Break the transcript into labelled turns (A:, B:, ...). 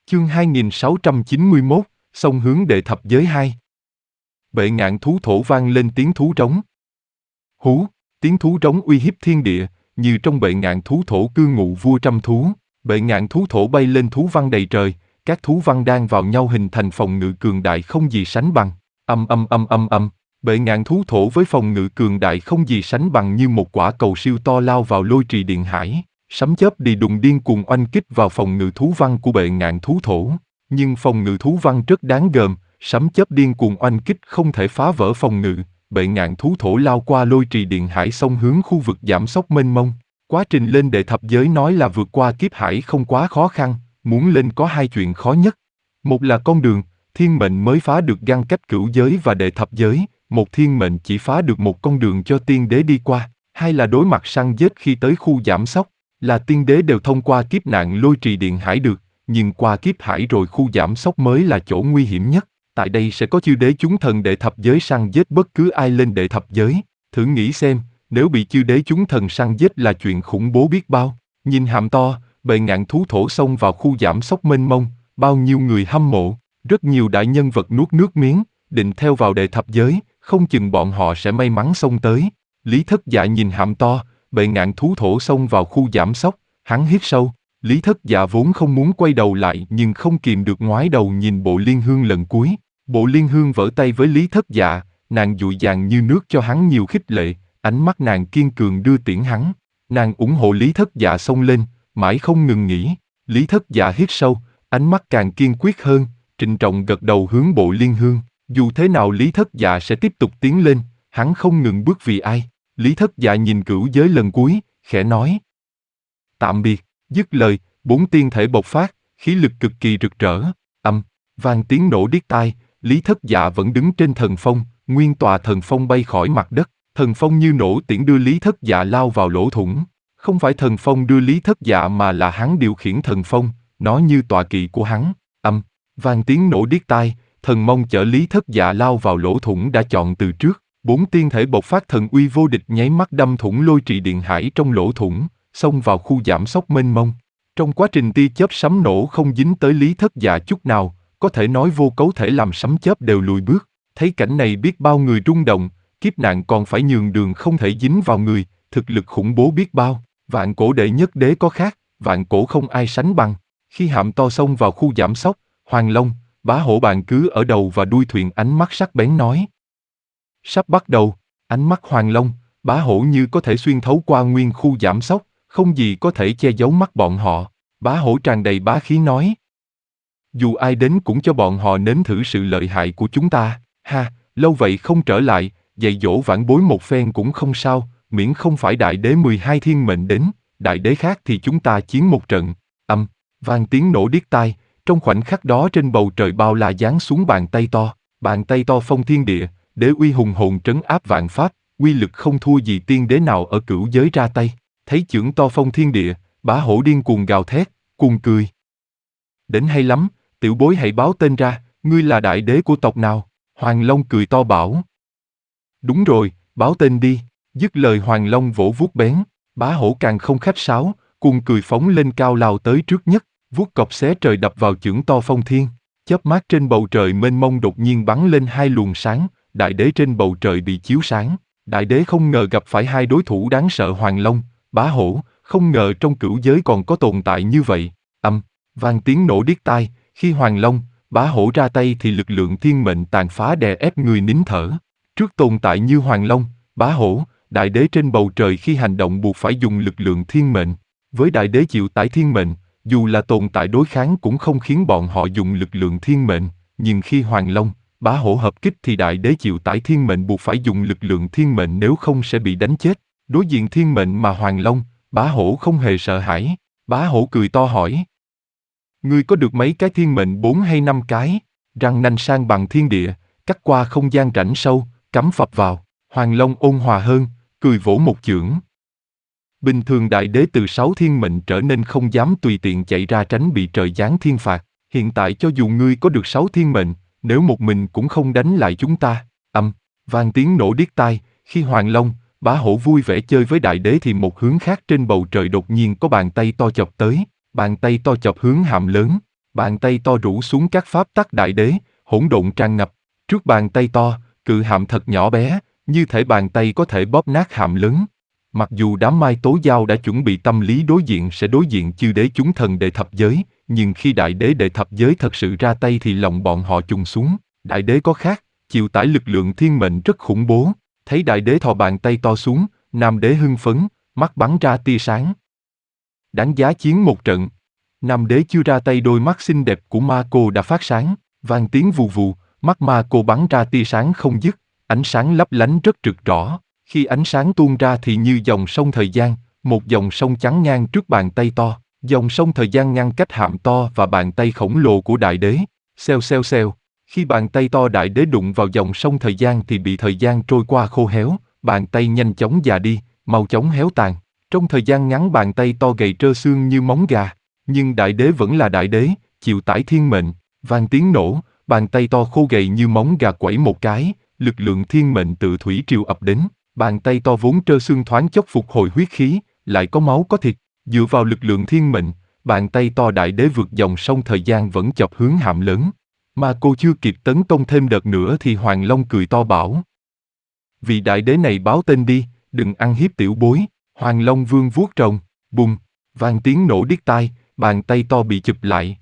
A: Chương 2691, song hướng đệ thập giới 2. Bệ ngạn thú thổ vang lên tiếng thú trống. Hú, tiếng thú trống uy hiếp thiên địa, như trong bệ ngạn thú thổ cư ngụ vua trăm thú. Bệ ngạn thú thổ bay lên thú văn đầy trời, các thú văn đang vào nhau hình thành phòng ngự cường đại không gì sánh bằng. Âm. Bệ ngạn thú thổ với phòng ngự cường đại không gì sánh bằng như một quả cầu siêu to lao vào lôi trì điện hải. Sấm chớp đi đùng điên cuồng oanh kích vào phòng ngự thú văn của bệ ngạn thú thổ. Nhưng phòng ngự thú văn rất đáng gờm, sấm chớp điên cuồng oanh kích không thể phá vỡ phòng ngự. Bệ ngạn thú thổ lao qua lôi trì điện hải xông hướng khu vực giảm sóc mênh mông. Quá trình lên đệ thập giới nói là vượt qua kiếp hải không quá khó khăn, muốn lên có hai chuyện khó nhất. Một là con đường, thiên mệnh mới phá được ngăn cách cửu giới và đệ thập giới, một thiên mệnh chỉ phá được một con đường cho tiên đế đi qua. Hai là đối mặt săn giết khi tới khu giảm sóc, là tiên đế đều thông qua kiếp nạn lôi trì điện hải được, nhưng qua kiếp hải rồi khu giảm sóc mới là chỗ nguy hiểm nhất. Tại đây sẽ có chư đế chúng thần đệ thập giới săn giết bất cứ ai lên đệ thập giới. Thử nghĩ xem, nếu bị chư đế chúng thần săn giết là chuyện khủng bố biết bao. Nhìn hàm to, bệ ngạn thú thổ xông vào khu giảm sóc mênh mông, bao nhiêu người hâm mộ, rất nhiều đại nhân vật nuốt nước miếng, định theo vào đệ thập giới, không chừng bọn họ sẽ may mắn xông tới. Lý Thất Dạ nhìn hàm to, bệ ngạn thú thổ xông vào khu giảm sóc, hắn hít sâu. Lý Thất Dạ vốn không muốn quay đầu lại nhưng không kìm được ngoái đầu nhìn Bộ Liên Hương lần cuối. Bộ Liên Hương vỡ tay với Lý Thất Dạ, nàng dụi dàng như nước cho hắn nhiều khích lệ, ánh mắt nàng kiên cường đưa tiễn hắn. Nàng ủng hộ Lý Thất Dạ xông lên, mãi không ngừng nghỉ. Lý Thất Dạ hít sâu, ánh mắt càng kiên quyết hơn, trịnh trọng gật đầu hướng Bộ Liên Hương. Dù thế nào Lý Thất Dạ sẽ tiếp tục tiến lên, hắn không ngừng bước vì ai. Lý Thất Dạ nhìn cửu giới lần cuối, khẽ nói: tạm biệt. Dứt lời, 4 tiên thể bộc phát, khí lực cực kỳ rực rỡ. Vang tiếng nổ điếc tai. Lý Thất Dạ vẫn đứng trên thần phong, nguyên tòa thần phong bay khỏi mặt đất. Thần phong như nổ tiễn đưa Lý Thất Dạ lao vào lỗ thủng. Không phải thần phong đưa Lý Thất Dạ mà là hắn điều khiển thần phong, nó như tọa kỵ của hắn. Vang tiếng nổ điếc tai, thần mông chở Lý Thất Dạ lao vào lỗ thủng đã chọn từ trước. 4 tiên thể bộc phát thần uy vô địch nháy mắt đâm thủng lôi trì điện hải trong lỗ thủng, xông vào khu giảm sóc mênh mông. Trong quá trình tia chớp sấm nổ không dính tới Lý Thất Dạ chút nào, có thể nói vô cấu thể làm sấm chớp đều lùi bước. Thấy cảnh này biết bao người rung động, kiếp nạn còn phải nhường đường không thể dính vào người, thực lực khủng bố biết bao. Vạn cổ đệ nhất đế có khác, vạn cổ không ai sánh bằng. Khi hạm to xông vào khu giảm sóc, Hoàng Long, Bá Hổ bàn cứ ở đầu và đuôi thuyền, ánh mắt sắc bén nói: sắp bắt đầu. Ánh mắt Hoàng Long, Bá Hổ như có thể xuyên thấu qua nguyên khu giảm sóc, không gì có thể che giấu mắt bọn họ. Bá Hổ tràn đầy bá khí nói: dù ai đến cũng cho bọn họ nếm thử sự lợi hại của chúng ta. Ha, lâu vậy không trở lại, dạy dỗ vãn bối một phen cũng không sao, miễn không phải đại đế 12 thiên mệnh đến, đại đế khác thì chúng ta chiến một trận. Vang tiếng nổ điếc tai, trong khoảnh khắc đó trên bầu trời bao la giáng xuống bàn tay to phong thiên địa, đế uy hùng hồn trấn áp vạn pháp, uy lực không thua gì tiên đế nào ở cửu giới ra tay. Thấy chưởng to phong thiên địa, Bá Hổ điên cuồng gào thét, cuồng cười: đến hay lắm, tiểu bối hãy báo tên ra, ngươi là đại đế của tộc nào? Hoàng Long cười to bảo: đúng rồi, báo tên đi. Dứt lời Hoàng Long vỗ vuốt bén, Bá Hổ càng không khách sáo, cuồng cười phóng lên cao lao tới trước nhất, vuốt cọc xé trời đập vào chưởng to phong thiên. Chớp mắt trên bầu trời mênh mông đột nhiên bắn lên hai luồng sáng, đại đế trên bầu trời bị chiếu sáng. Đại đế không ngờ gặp phải hai đối thủ đáng sợ Hoàng Long, Bá Hổ, không ngờ trong cửu giới còn có tồn tại như vậy. Vang tiếng nổ điếc tai, khi Hoàng Long, Bá Hổ ra tay thì lực lượng thiên mệnh tàn phá đè ép người nín thở. Trước tồn tại như Hoàng Long, Bá Hổ, đại đế trên bầu trời khi hành động buộc phải dùng lực lượng thiên mệnh. Với đại đế chịu tải thiên mệnh, dù là tồn tại đối kháng cũng không khiến bọn họ dùng lực lượng thiên mệnh. Nhưng khi Hoàng Long, Bá Hổ hợp kích thì đại đế chịu tải thiên mệnh buộc phải dùng lực lượng thiên mệnh, nếu không sẽ bị đánh chết. Đối diện thiên mệnh mà Hoàng Long, Bá Hổ không hề sợ hãi. Bá Hổ cười to hỏi: ngươi có được mấy cái thiên mệnh, 4 hay 5 cái? Răng nanh sang bằng thiên địa, cắt qua không gian rãnh sâu, cắm phập vào. Hoàng Long ôn hòa hơn, cười vỗ một chưởng. Bình thường đại đế từ 6 thiên mệnh trở nên không dám tùy tiện chạy ra tránh bị trời giáng thiên phạt. Hiện tại cho dù ngươi có được 6 thiên mệnh, nếu một mình cũng không đánh lại chúng ta. Vang tiếng nổ điếc tai, khi Hoàng Long, Bá Hổ vui vẻ chơi với đại đế thì một hướng khác trên bầu trời đột nhiên có bàn tay to chộp tới. Bàn tay to chộp hướng hạm lớn, Bàn tay to rủ xuống các pháp tắc đại đế, hỗn độn tràn ngập. Trước bàn tay to, cự hạm thật nhỏ bé, như thể bàn tay có thể bóp nát hạm lớn. Mặc dù đám Mai Tố Giao đã chuẩn bị tâm lý đối diện sẽ đối diện chư đế chúng thần đệ thập giới, nhưng khi đại đế đệ thập giới thật sự ra tay thì lòng bọn họ trùng xuống. Đại đế có khác, chịu tải lực lượng thiên mệnh rất khủng bố. Thấy đại đế thò bàn tay to xuống, nam đế hưng phấn, mắt bắn ra tia sáng. Đáng giá chiến một trận. Nam đế chưa ra tay, đôi mắt xinh đẹp của ma cô đã phát sáng, vang tiếng vù vù, mắt ma cô bắn ra tia sáng không dứt, ánh sáng lấp lánh rất rực rỡ. Khi ánh sáng tuôn ra thì như dòng sông thời gian, một dòng sông chắn ngang trước bàn tay to, dòng sông thời gian ngăn cách hạm to và bàn tay khổng lồ của đại đế. Xèo xèo xèo, khi bàn tay to đại đế đụng vào dòng sông thời gian thì bị thời gian trôi qua khô héo, bàn tay nhanh chóng già đi, mau chóng héo tàn. Trong thời gian ngắn bàn tay to gầy trơ xương như móng gà, nhưng đại đế vẫn là đại đế, chịu tải thiên mệnh. Vang tiếng nổ, bàn tay to khô gầy như móng gà quẩy một cái, lực lượng thiên mệnh tự thủy triều ập đến. Bàn tay to vốn trơ xương thoáng chốc phục hồi huyết khí, lại có máu có thịt, dựa vào lực lượng thiên mệnh, bàn tay to đại đế vượt dòng sông thời gian vẫn chọc hướng hạm lớn. Mà cô chưa kịp tấn công thêm đợt nữa thì Hoàng Long cười to bảo: Vị đại đế này báo tên đi, đừng ăn hiếp tiểu bối. Hoàng Long Vương vuốt rồng, bùng, vang tiếng nổ điếc tai, bàn tay to bị chụp lại,